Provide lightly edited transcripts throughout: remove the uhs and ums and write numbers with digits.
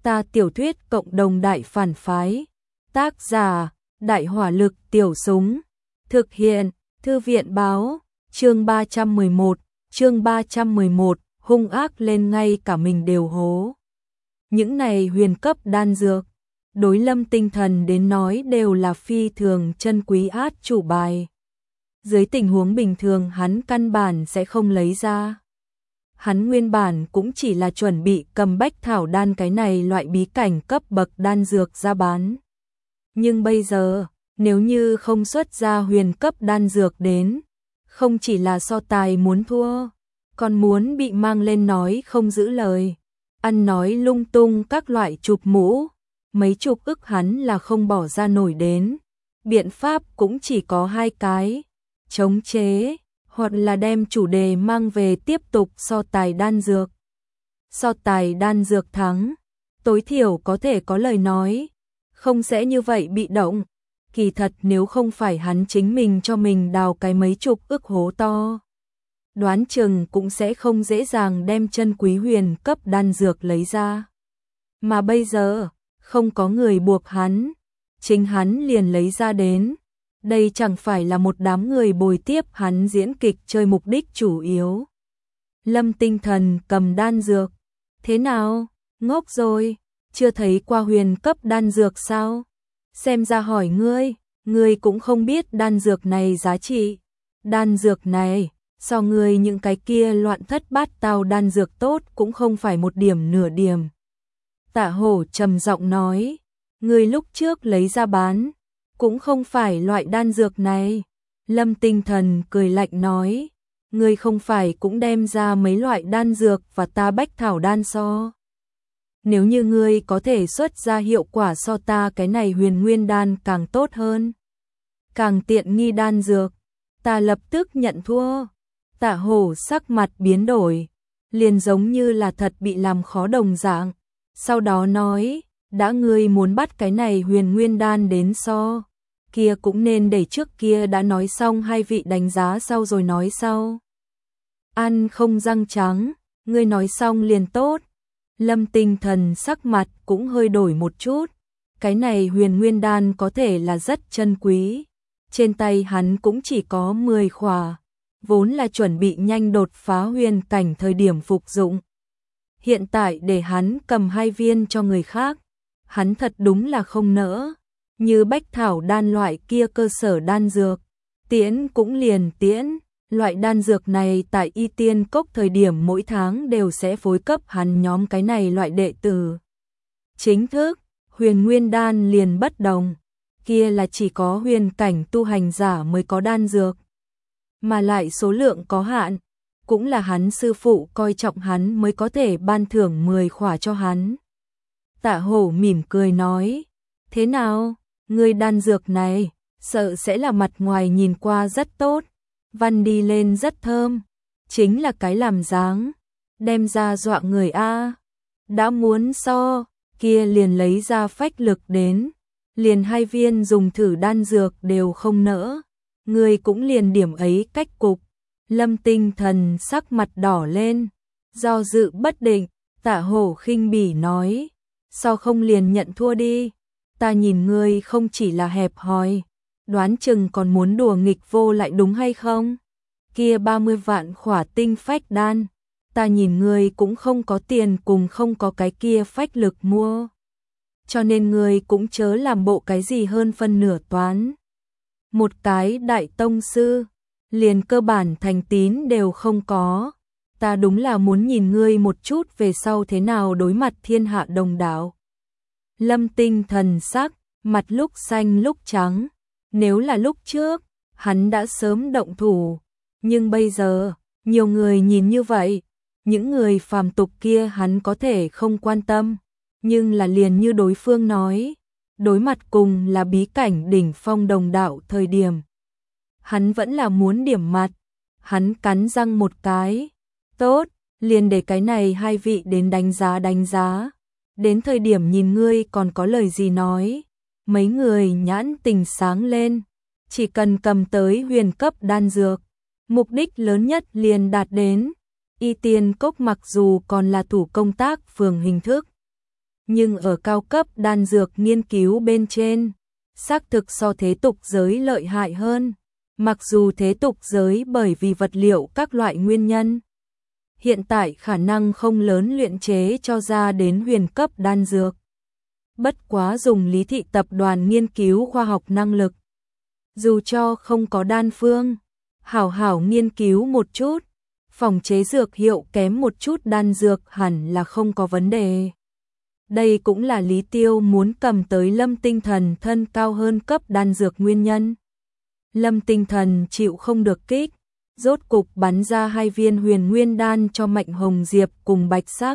Ta tiểu thuyết cộng đồng đại phản phái. Tác giả, Đại hỏa lực tiểu súng. Thực hiện, Thư viện báo, chương 311, hung ác lên ngay cả mình đều hố. Những này huyền cấp đan dược, đối Lâm Tinh Thần đến nói đều là phi thường chân quý át chủ bài. Dưới tình huống bình thường hắn căn bản sẽ không lấy ra. Hắn nguyên bản cũng chỉ là chuẩn bị cầm bách thảo đan cái này loại bí cảnh cấp bậc đan dược ra bán. Nhưng bây giờ, nếu như không xuất ra huyền cấp đan dược đến, không chỉ là so tài muốn thua, còn muốn bị mang lên nói không giữ lời, ăn nói lung tung các loại chụp mũ, mấy chục ức hắn là không bỏ ra nổi đến. Biện pháp cũng chỉ có hai cái, chống chế, hoặc là đem chủ đề mang về tiếp tục so tài đan dược. So tài đan dược thắng, tối thiểu có thể có lời nói, không sẽ như vậy bị động. Kỳ thật nếu không phải hắn chính mình cho mình đào cái mấy chục ức hố to, đoán chừng cũng sẽ không dễ dàng đem chân quý huyền cấp đan dược lấy ra. Mà bây giờ, không có người buộc hắn, chính hắn liền lấy ra đến. Đây chẳng phải là một đám người bồi tiếp hắn diễn kịch chơi mục đích chủ yếu. Lâm Tinh Thần cầm đan dược. Thế nào? Ngốc rồi, chưa thấy qua huyền cấp đan dược sao? Xem ra hỏi ngươi cũng không biết đan dược này giá trị. Đan dược này, so ngươi những cái kia loạn thất bát tao đan dược tốt cũng không phải một điểm nửa điểm. Tạ Hổ trầm giọng nói, ngươi lúc trước lấy ra bán, cũng không phải loại đan dược này. Lâm Tinh Thần cười lạnh nói, ngươi không phải cũng đem ra mấy loại đan dược và ta bách thảo đan so. Nếu như ngươi có thể xuất ra hiệu quả so ta cái này huyền nguyên đan càng tốt hơn, càng tiện nghi đan dược, ta lập tức nhận thua. Tạ Hổ sắc mặt biến đổi, liền giống như là thật bị làm khó đồng dạng. Sau đó nói, đã ngươi muốn bắt cái này huyền nguyên đan đến so, kia cũng nên để trước kia đã nói xong hai vị đánh giá sau rồi nói sau. Ăn không răng trắng, ngươi nói xong liền tốt. Lâm Tinh Thần sắc mặt cũng hơi đổi một chút. Cái này huyền nguyên đan có thể là rất chân quý. Trên tay hắn cũng chỉ có 10 khỏa, vốn là chuẩn bị nhanh đột phá huyền cảnh thời điểm phục dụng. Hiện tại để hắn cầm 2 viên cho người khác, hắn thật đúng là không nỡ. Như bách thảo đan loại kia cơ sở đan dược, tiễn cũng liền tiễn. Loại đan dược này tại Y Tiên Cốc thời điểm mỗi tháng đều sẽ phối cấp hắn nhóm cái này loại đệ tử. Chính thức, huyền nguyên đan liền bất đồng, kia là chỉ có huyền cảnh tu hành giả mới có đan dược, mà lại số lượng có hạn, cũng là hắn sư phụ coi trọng hắn mới có thể ban thưởng 10 khỏa cho hắn. Tạ Hổ mỉm cười nói, thế nào, ngươi đan dược này, sợ sẽ là mặt ngoài nhìn qua rất tốt, văn đi lên rất thơm, chính là cái làm dáng, đem ra dọa người a. Đã muốn so, kia liền lấy ra phách lực đến, liền 2 viên dùng thử đan dược đều không nỡ, người cũng liền điểm ấy cách cục. Lâm Tinh Thần sắc mặt đỏ lên, do dự bất định. Tạ Hổ khinh bỉ nói, sao không liền nhận thua đi, ta nhìn ngươi không chỉ là hẹp hòi, đoán chừng còn muốn đùa nghịch vô lại đúng hay không? Kia 30 vạn khỏa tinh phách đan, ta nhìn ngươi cũng không có tiền cùng không có cái kia phách lực mua. Cho nên ngươi cũng chớ làm bộ cái gì hơn phân nửa toán. Một cái đại tông sư, liền cơ bản thành tín đều không có. Ta đúng là muốn nhìn ngươi một chút về sau thế nào đối mặt thiên hạ đồng đạo. Lâm Tinh Thần sắc, mặt lúc xanh lúc trắng. Nếu là lúc trước, hắn đã sớm động thủ. Nhưng bây giờ, nhiều người nhìn như vậy, những người phàm tục kia hắn có thể không quan tâm. Nhưng là liền như đối phương nói, đối mặt cùng là bí cảnh đỉnh phong đồng đạo thời điểm. Hắn vẫn là muốn điểm mặt, hắn cắn răng một cái. Tốt, liền để cái này 2 vị đến đánh giá. Đến thời điểm nhìn ngươi còn có lời gì nói. Mấy người nhãn tình sáng lên, chỉ cần cầm tới huyền cấp đan dược, mục đích lớn nhất liền đạt đến. Y Tiên Cốc mặc dù còn là thủ công tác phường hình thức, nhưng ở cao cấp đan dược nghiên cứu bên trên, xác thực so thế tục giới lợi hại hơn. Mặc dù thế tục giới bởi vì vật liệu các loại nguyên nhân, hiện tại khả năng không lớn luyện chế cho ra đến huyền cấp đan dược. Bất quá dùng Lý Thị tập đoàn nghiên cứu khoa học năng lực. Dù cho không có đan phương, hảo hảo nghiên cứu một chút, phòng chế dược hiệu kém một chút đan dược hẳn là không có vấn đề. Đây cũng là Lý Tiêu muốn cầm tới Lâm Tinh Thần thân cao hơn cấp đan dược nguyên nhân. Lâm Tinh Thần chịu không được kích, rốt cục bắn ra 2 viên huyền nguyên đan cho Mạnh Hồng Diệp cùng Bạch Sắc.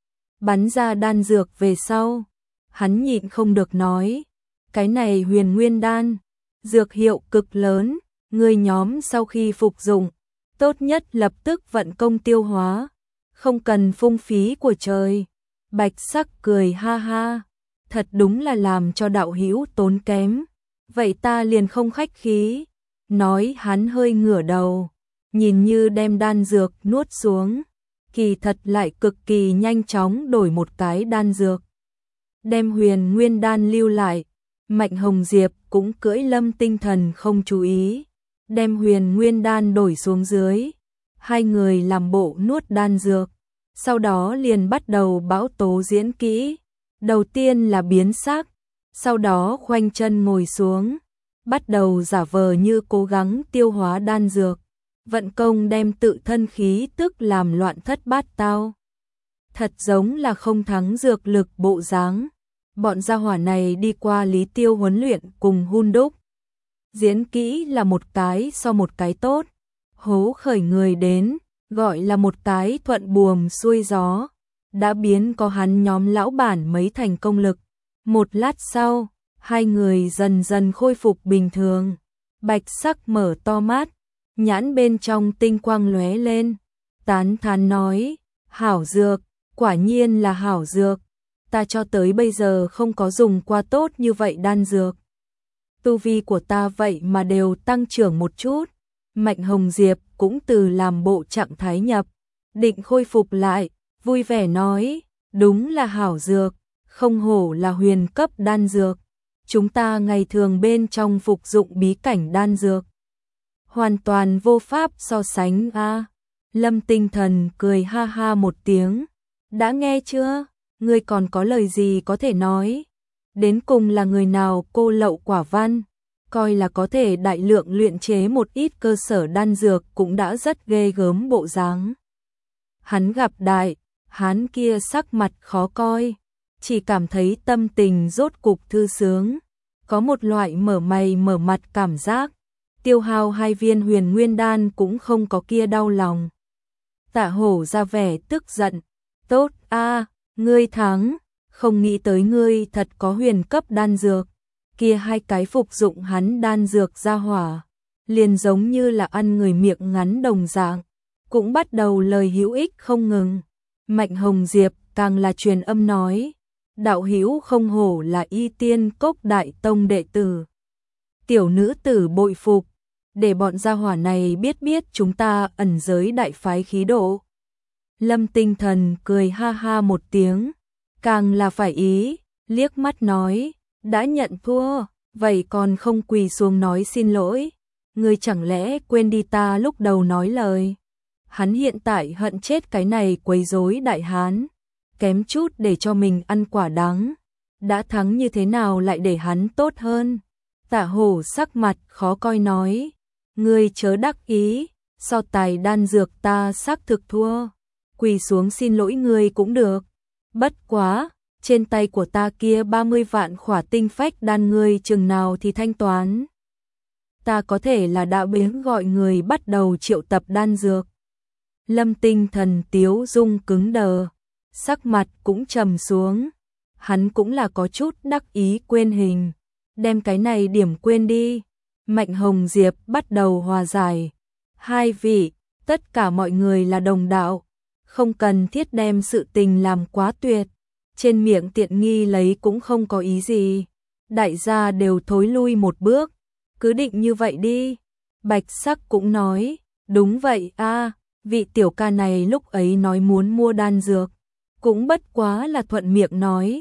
Bắn ra đan dược về sau, hắn nhịn không được nói, cái này huyền nguyên đan, dược hiệu cực lớn, người nhóm sau khi phục dụng, tốt nhất lập tức vận công tiêu hóa, không cần phung phí của trời. Bạch Sắc cười ha ha, thật đúng là làm cho đạo hữu tốn kém, vậy ta liền không khách khí. Nói hắn hơi ngửa đầu, nhìn như đem đan dược nuốt xuống, kỳ thật lại cực kỳ nhanh chóng đổi một cái đan dược. Đem huyền nguyên đan lưu lại, Mạnh Hồng Diệp cũng cưỡi Lâm Tinh Thần không chú ý, đem huyền nguyên đan đổi xuống dưới, hai người làm bộ nuốt đan dược, sau đó liền bắt đầu bão tố diễn kỹ, đầu tiên là biến sắc, sau đó khoanh chân ngồi xuống, bắt đầu giả vờ như cố gắng tiêu hóa đan dược, vận công đem tự thân khí tức làm loạn thất bát tao. Thật giống là không thắng dược lực bộ dáng. Bọn gia hỏa này đi qua Lý Tiêu huấn luyện cùng hun đúc. Diễn kỹ là một cái so một cái tốt, hố khởi người đến, gọi là một cái thuận buồm xuôi gió, đã biến có hắn nhóm lão bản mấy thành công lực. Một lát sau, hai người dần dần khôi phục bình thường. Bạch Sắc mở to mắt, nhãn bên trong tinh quang lóe lên, tán thán nói, hảo dược, quả nhiên là hảo dược, ta cho tới bây giờ không có dùng qua tốt như vậy đan dược. Tu vi của ta vậy mà đều tăng trưởng một chút. Mạnh Hồng Diệp cũng từ làm bộ trạng thái nhập, định khôi phục lại, vui vẻ nói, đúng là hảo dược, không hổ là huyền cấp đan dược. Chúng ta ngày thường bên trong phục dụng bí cảnh đan dược, hoàn toàn vô pháp so sánh a. Lâm Tinh Thần cười ha ha một tiếng, đã nghe chưa, ngươi còn có lời gì có thể nói? Đến cùng là người nào cô lậu quả văn, coi là có thể đại lượng luyện chế một ít cơ sở đan dược cũng đã rất ghê gớm bộ dáng. Hắn gặp đại hán kia sắc mặt khó coi, chỉ cảm thấy tâm tình rốt cục thư sướng, có một loại mở mày mở mặt cảm giác, tiêu hao 2 viên huyền nguyên đan cũng không có kia đau lòng. Tạ Hổ ra vẻ tức giận, tốt a, ngươi thắng, không nghĩ tới ngươi thật có huyền cấp đan dược, kia 2 cái phục dụng hắn đan dược ra hỏa, liền giống như là ăn người miệng ngắn đồng dạng, cũng bắt đầu lời hữu ích không ngừng. Mạnh Hồng Diệp càng là truyền âm nói, đạo hữu không hổ là Y Tiên Cốc đại tông đệ tử. Tiểu nữ tử bội phục, để bọn gia hỏa này biết biết chúng ta ẩn giới đại phái khí độ. Lâm Tinh Thần cười ha ha một tiếng, càng là phải ý, liếc mắt nói, đã nhận thua, vậy còn không quỳ xuống nói xin lỗi, ngươi chẳng lẽ quên đi ta lúc đầu nói lời. Hắn hiện tại hận chết cái này quấy rối đại hán, kém chút để cho mình ăn quả đắng, đã thắng như thế nào lại để hắn tốt hơn. Tạ Hổ sắc mặt khó coi nói, ngươi chớ đắc ý, so tài đan dược ta xác thực thua, quỳ xuống xin lỗi ngươi cũng được, bất quá, trên tay của ta kia 30 vạn khỏa tinh phách đan ngươi chừng nào thì thanh toán. Ta có thể là đã biến gọi người bắt đầu triệu tập đan dược. Lâm Tinh Thần tiếu dung cứng đờ, sắc mặt cũng trầm xuống, hắn cũng là có chút đắc ý quên hình, đem cái này điểm quên đi. Mạnh Hồng Diệp bắt đầu hòa giải, 2 vị, tất cả mọi người là đồng đạo, không cần thiết đem sự tình làm quá tuyệt, trên miệng tiện nghi lấy cũng không có ý gì, đại gia đều thối lui một bước, cứ định như vậy đi. Bạch Sắc cũng nói, đúng vậy a, vị tiểu ca này lúc ấy nói muốn mua đan dược, cũng bất quá là thuận miệng nói,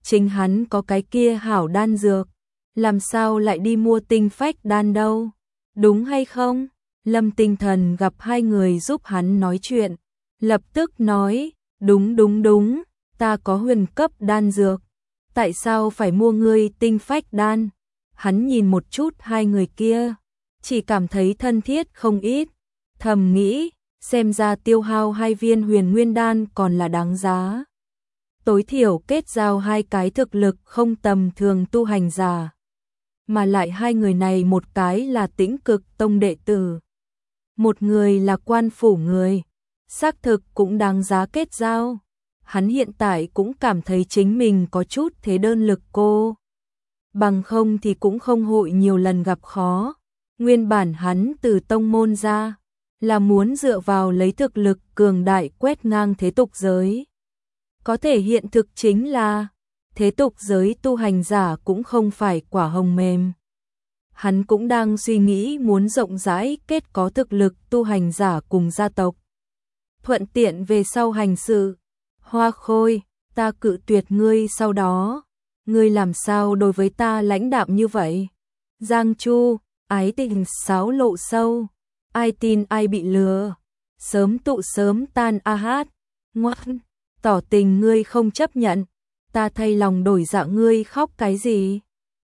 chính hắn có cái kia hảo đan dược, làm sao lại đi mua tinh phách đan đâu, đúng hay không? Lâm Tinh Thần gặp hai người giúp hắn nói chuyện, lập tức nói, đúng, ta có huyền cấp đan dược, tại sao phải mua ngươi tinh phách đan? Hắn nhìn một chút hai người kia, chỉ cảm thấy thân thiết không ít, thầm nghĩ, xem ra tiêu hao 2 viên huyền nguyên đan còn là đáng giá. Tối thiểu kết giao hai cái thực lực không tầm thường tu hành giả. Mà lại hai người này một cái là Tĩnh Cực Tông đệ tử, một người là quan phủ người, xác thực cũng đáng giá kết giao. Hắn hiện tại cũng cảm thấy chính mình có chút thế đơn lực cô. Bằng không thì cũng không hội nhiều lần gặp khó. Nguyên bản hắn từ tông môn ra, là muốn dựa vào lấy thực lực cường đại quét ngang thế tục giới. Có thể hiện thực chính là, thế tục giới tu hành giả cũng không phải quả hồng mềm. Hắn cũng đang suy nghĩ muốn rộng rãi kết có thực lực tu hành giả cùng gia tộc. Thuận tiện về sau hành sự. Hoa Khôi, ta cự tuyệt ngươi sau đó. Ngươi làm sao đối với ta lãnh đạm như vậy? Giang Chu, ái tình xáo lộ sâu. Ai tin ai bị lừa. Sớm tụ sớm tan a hát. Ngoan, tỏ tình ngươi không chấp nhận. Ta thay lòng đổi dạ ngươi khóc cái gì?